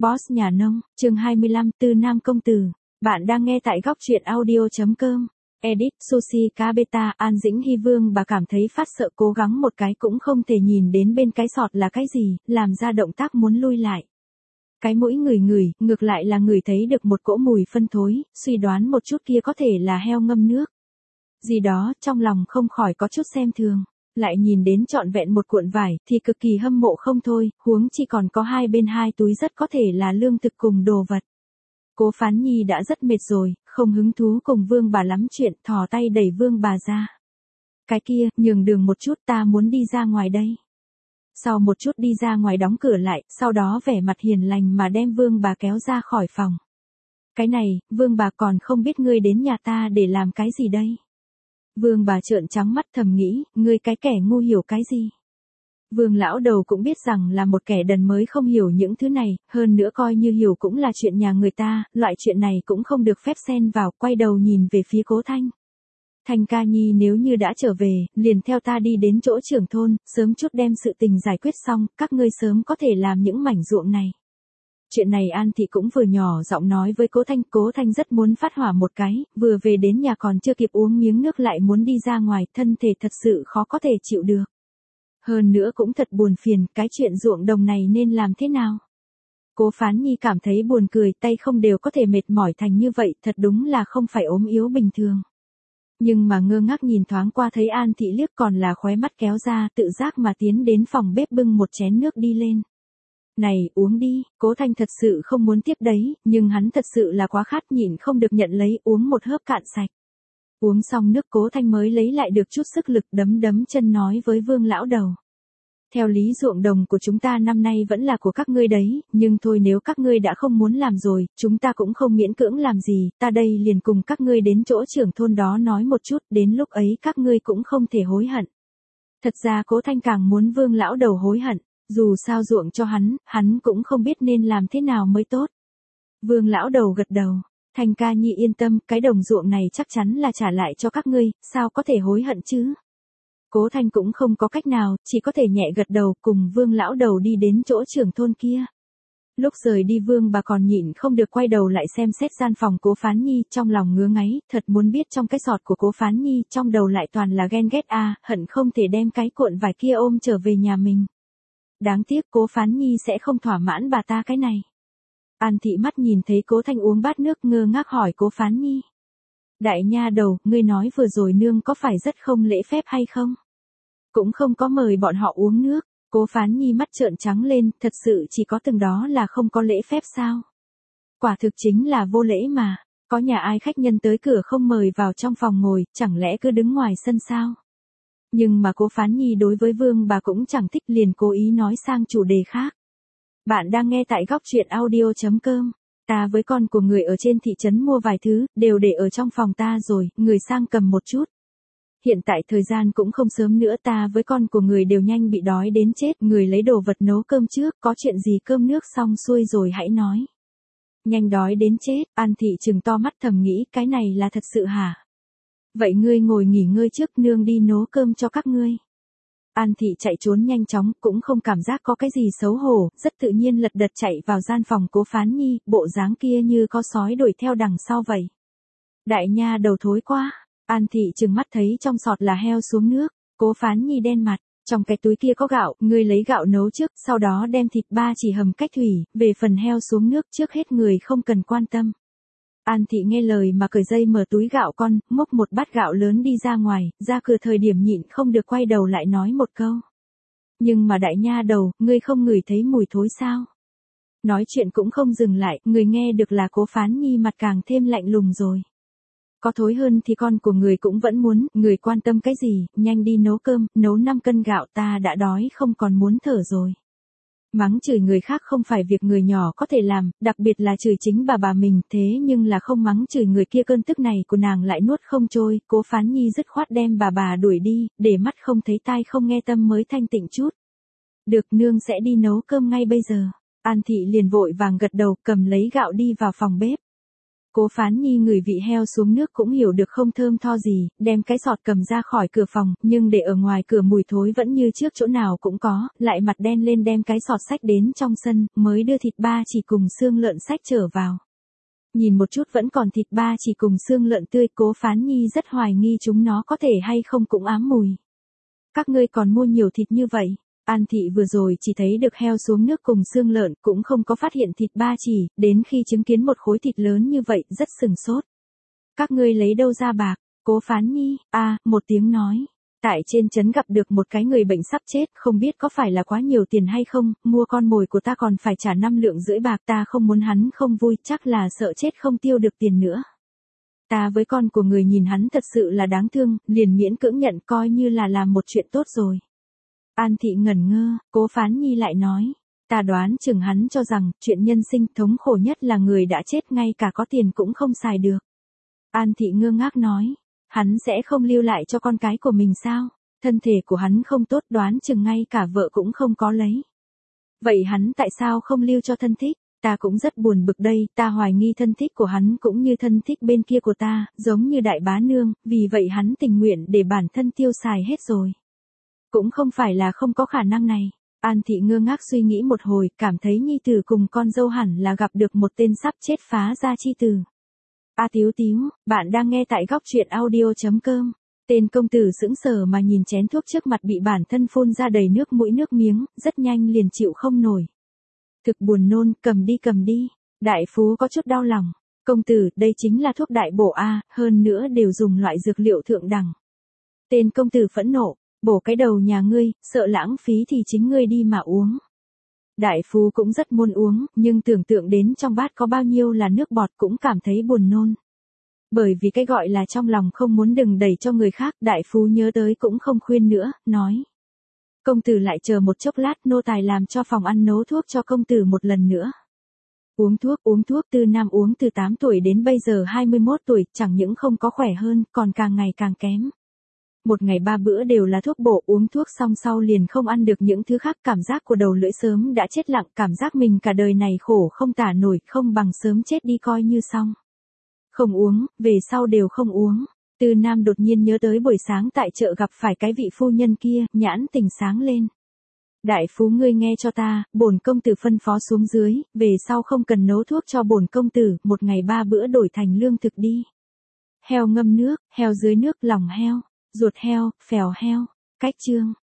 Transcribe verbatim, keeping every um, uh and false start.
Boss nhà nông, chương hai mươi lăm, Tư Nam công tử. Bạn đang nghe tại góc truyện audio chấm com. Edit, Sushi cá beta, An Dĩnh Hy Vương bà cảm thấy phát sợ cố gắng một cái cũng không thể nhìn đến bên cái sọt là cái gì, làm ra động tác muốn lui lại. Cái mũi ngửi ngửi, ngược lại là ngửi thấy được một cỗ mùi phân thối, suy đoán một chút kia có thể là heo ngâm nước. Gì đó, trong lòng không khỏi có chút xem thường. Lại nhìn đến trọn vẹn một cuộn vải, thì cực kỳ hâm mộ không thôi, huống chi còn có hai bên hai túi rất có thể là lương thực cùng đồ vật. Cố Phán Nhi đã rất mệt rồi, không hứng thú cùng Vương bà lắm chuyện, thò tay đẩy Vương bà ra. Cái kia, nhường đường một chút, ta muốn đi ra ngoài đây. Sau một chút đi ra ngoài đóng cửa lại, sau đó vẻ mặt hiền lành mà đem Vương bà kéo ra khỏi phòng. Cái này, Vương bà còn không biết ngươi đến nhà ta để làm cái gì đây? Vương bà trợn trắng mắt thầm nghĩ, ngươi cái kẻ ngu hiểu cái gì? Vương lão đầu cũng biết rằng là một kẻ đần mới không hiểu những thứ này, hơn nữa coi như hiểu cũng là chuyện nhà người ta, loại chuyện này cũng không được phép xen vào, quay đầu nhìn về phía Cố Thanh. Thanh ca nhi nếu như đã trở về, liền theo ta đi đến chỗ trưởng thôn, sớm chút đem sự tình giải quyết xong, các ngươi sớm có thể làm những mảnh ruộng này. Chuyện này An Thị cũng vừa nhỏ giọng nói với Cố Thanh, Cố Thanh rất muốn phát hỏa một cái, vừa về đến nhà còn chưa kịp uống miếng nước lại muốn đi ra ngoài, thân thể thật sự khó có thể chịu được. Hơn nữa cũng thật buồn phiền, cái chuyện ruộng đồng này nên làm thế nào? Cố Phán Nhi cảm thấy buồn cười, tay không đều có thể mệt mỏi thành như vậy, thật đúng là không phải ốm yếu bình thường. Nhưng mà ngơ ngác nhìn thoáng qua thấy An Thị liếc còn là khóe mắt kéo ra, tự giác mà tiến đến phòng bếp bưng một chén nước đi lên. Này, uống đi, Cố Thanh thật sự không muốn tiếp đấy, nhưng hắn thật sự là quá khát nhịn không được nhận lấy uống một hớp cạn sạch. Uống xong nước Cố Thanh mới lấy lại được chút sức lực đấm đấm chân nói với Vương lão đầu. Theo lý ruộng đồng của chúng ta năm nay vẫn là của các ngươi đấy, nhưng thôi nếu các ngươi đã không muốn làm rồi, chúng ta cũng không miễn cưỡng làm gì, ta đây liền cùng các ngươi đến chỗ trưởng thôn đó nói một chút, đến lúc ấy các ngươi cũng không thể hối hận. Thật ra Cố Thanh càng muốn Vương lão đầu hối hận. Dù sao ruộng cho hắn, hắn cũng không biết nên làm thế nào mới tốt. Vương lão đầu gật đầu, Thanh ca nhi yên tâm, cái đồng ruộng này chắc chắn là trả lại cho các ngươi, sao có thể hối hận chứ? Cố Thanh cũng không có cách nào, chỉ có thể nhẹ gật đầu cùng Vương lão đầu đi đến chỗ trưởng thôn kia. Lúc rời đi Vương bà còn nhịn không được quay đầu lại xem xét gian phòng Cố Phán Nhi, trong lòng ngứa ngáy, thật muốn biết trong cái sọt của Cố Phán Nhi, trong đầu lại toàn là ghen ghét a, à, hận không thể đem cái cuộn vải kia ôm trở về nhà mình. Đáng tiếc Cố Phán Nhi sẽ không thỏa mãn bà ta cái này. An Thị mắt nhìn thấy Cố Thanh uống bát nước ngơ ngác hỏi Cố Phán Nhi. Đại nha đầu, ngươi nói vừa rồi nương có phải rất không lễ phép hay không? Cũng không có mời bọn họ uống nước. Cố Phán Nhi mắt trợn trắng lên, thật sự chỉ có từng đó là không có lễ phép sao? Quả thực chính là vô lễ mà, có nhà ai khách nhân tới cửa không mời vào trong phòng ngồi, chẳng lẽ cứ đứng ngoài sân sao? Nhưng mà Cố Phán Nhi đối với Vương bà cũng chẳng thích liền cố ý nói sang chủ đề khác. Bạn đang nghe tại góc truyện audio chấm com. Ta với con của người ở trên thị trấn mua vài thứ, đều để ở trong phòng ta rồi, người sang cầm một chút. Hiện tại thời gian cũng không sớm nữa, ta với con của người đều nhanh bị đói đến chết, người lấy đồ vật nấu cơm trước, có chuyện gì cơm nước xong xuôi rồi hãy nói. Nhanh đói đến chết, An Thị trừng to mắt thầm nghĩ, cái này là thật sự hả? Vậy ngươi ngồi nghỉ ngơi trước, nương đi nấu cơm cho các ngươi. An Thị chạy trốn nhanh chóng, cũng không cảm giác có cái gì xấu hổ, rất tự nhiên lật đật chạy vào gian phòng Cố Phán Nhi, bộ dáng kia như có sói đuổi theo đằng sau vậy. Đại nha đầu thối quá, An Thị trừng mắt thấy trong sọt là heo xuống nước, Cố Phán Nhi đen mặt, trong cái túi kia có gạo, ngươi lấy gạo nấu trước, sau đó đem thịt ba chỉ hầm cách thủy, về phần heo xuống nước trước hết người không cần quan tâm. An Thị nghe lời mà cởi dây mở túi gạo con, múc một bát gạo lớn đi ra ngoài, ra cửa thời điểm nhịn không được quay đầu lại nói một câu. Nhưng mà đại nha đầu, ngươi không ngửi thấy mùi thối sao? Nói chuyện cũng không dừng lại, người nghe được là Cố Phán Nhi mặt càng thêm lạnh lùng rồi. Có thối hơn thì con của người cũng vẫn muốn, người quan tâm cái gì, nhanh đi nấu cơm, nấu năm cân gạo, ta đã đói không còn muốn thở rồi. Mắng chửi người khác không phải việc người nhỏ có thể làm, đặc biệt là chửi chính bà bà mình, thế nhưng là không mắng chửi người kia cơn tức này của nàng lại nuốt không trôi, Cố Phán Nhi dứt khoát đem bà bà đuổi đi, để mắt không thấy tai không nghe tâm mới thanh tịnh chút. Được, nương sẽ đi nấu cơm ngay bây giờ. An Thị liền vội vàng gật đầu, cầm lấy gạo đi vào phòng bếp. Cố Phán Nhi ngửi vị heo xuống nước cũng hiểu được không thơm tho gì, đem cái sọt cầm ra khỏi cửa phòng, nhưng để ở ngoài cửa mùi thối vẫn như trước chỗ nào cũng có, lại mặt đen lên đem cái sọt xách đến trong sân, mới đưa thịt ba chỉ cùng xương lợn xách trở vào. Nhìn một chút vẫn còn thịt ba chỉ cùng xương lợn tươi, Cố Phán Nhi rất hoài nghi chúng nó có thể hay không cũng ám mùi. Các ngươi còn mua nhiều thịt như vậy? An Thị vừa rồi chỉ thấy được heo xuống nước cùng xương lợn, cũng không có phát hiện thịt ba chỉ, đến khi chứng kiến một khối thịt lớn như vậy, rất sừng sốt. Các ngươi lấy đâu ra bạc? Cố Phán Nhi, a, à, một tiếng nói. Tại trên trấn gặp được một cái người bệnh sắp chết, không biết có phải là quá nhiều tiền hay không, mua con mồi của ta còn phải trả năm lượng rưỡi bạc, ta không muốn hắn không vui, chắc là sợ chết không tiêu được tiền nữa. Ta với con của người nhìn hắn thật sự là đáng thương, liền miễn cưỡng nhận coi như là làm một chuyện tốt rồi. An Thị ngẩn ngơ, Cố Phán Nhi lại nói, ta đoán chừng hắn cho rằng, chuyện nhân sinh thống khổ nhất là người đã chết ngay cả có tiền cũng không xài được. An Thị ngơ ngác nói, hắn sẽ không lưu lại cho con cái của mình sao? Thân thể của hắn không tốt, đoán chừng ngay cả vợ cũng không có lấy. Vậy hắn tại sao không lưu cho thân thích? Ta cũng rất buồn bực đây, ta hoài nghi thân thích của hắn cũng như thân thích bên kia của ta, giống như đại bá nương, vì vậy hắn tình nguyện để bản thân tiêu xài hết rồi. Cũng không phải là không có khả năng này. An Thị ngơ ngác suy nghĩ một hồi, cảm thấy nhi tử cùng con dâu hẳn là gặp được một tên sắp chết phá gia chi tử. A Tíu Tíu, bạn đang nghe tại góc truyện audio chấm com. Tên công tử sững sờ mà nhìn chén thuốc trước mặt bị bản thân phun ra đầy nước mũi nước miếng, rất nhanh liền chịu không nổi. Thực buồn nôn, cầm đi cầm đi. Đại phú có chút đau lòng. Công tử, đây chính là thuốc đại bổ A, hơn nữa đều dùng loại dược liệu thượng đẳng. Tên công tử phẫn nộ, bổ cái đầu nhà ngươi, sợ lãng phí thì chính ngươi đi mà uống. Đại phú cũng rất muốn uống, nhưng tưởng tượng đến trong bát có bao nhiêu là nước bọt cũng cảm thấy buồn nôn. Bởi vì cái gọi là trong lòng không muốn đừng đẩy cho người khác, đại phú nhớ tới cũng không khuyên nữa, nói. Công tử lại chờ một chốc lát, nô tài làm cho phòng ăn nấu thuốc cho công tử một lần nữa. Uống thuốc, uống thuốc, Tư Nam uống từ tám tuổi đến bây giờ hai mươi mốt tuổi, chẳng những không có khỏe hơn, còn càng ngày càng kém. Một ngày ba bữa đều là thuốc bổ, uống thuốc xong sau liền không ăn được những thứ khác, cảm giác của đầu lưỡi sớm đã chết lặng, cảm giác mình cả đời này khổ không tả nổi, không bằng sớm chết đi coi như xong. Không uống, về sau đều không uống. Tư Nam đột nhiên nhớ tới buổi sáng tại chợ gặp phải cái vị phu nhân kia, nhãn tình sáng lên. Đại phú ngươi nghe cho ta, bổn công tử phân phó xuống dưới, về sau không cần nấu thuốc cho bổn công tử, một ngày ba bữa đổi thành lương thực đi. Heo ngâm nước, heo dưới nước, lòng heo, ruột heo, phèo heo, cách chương.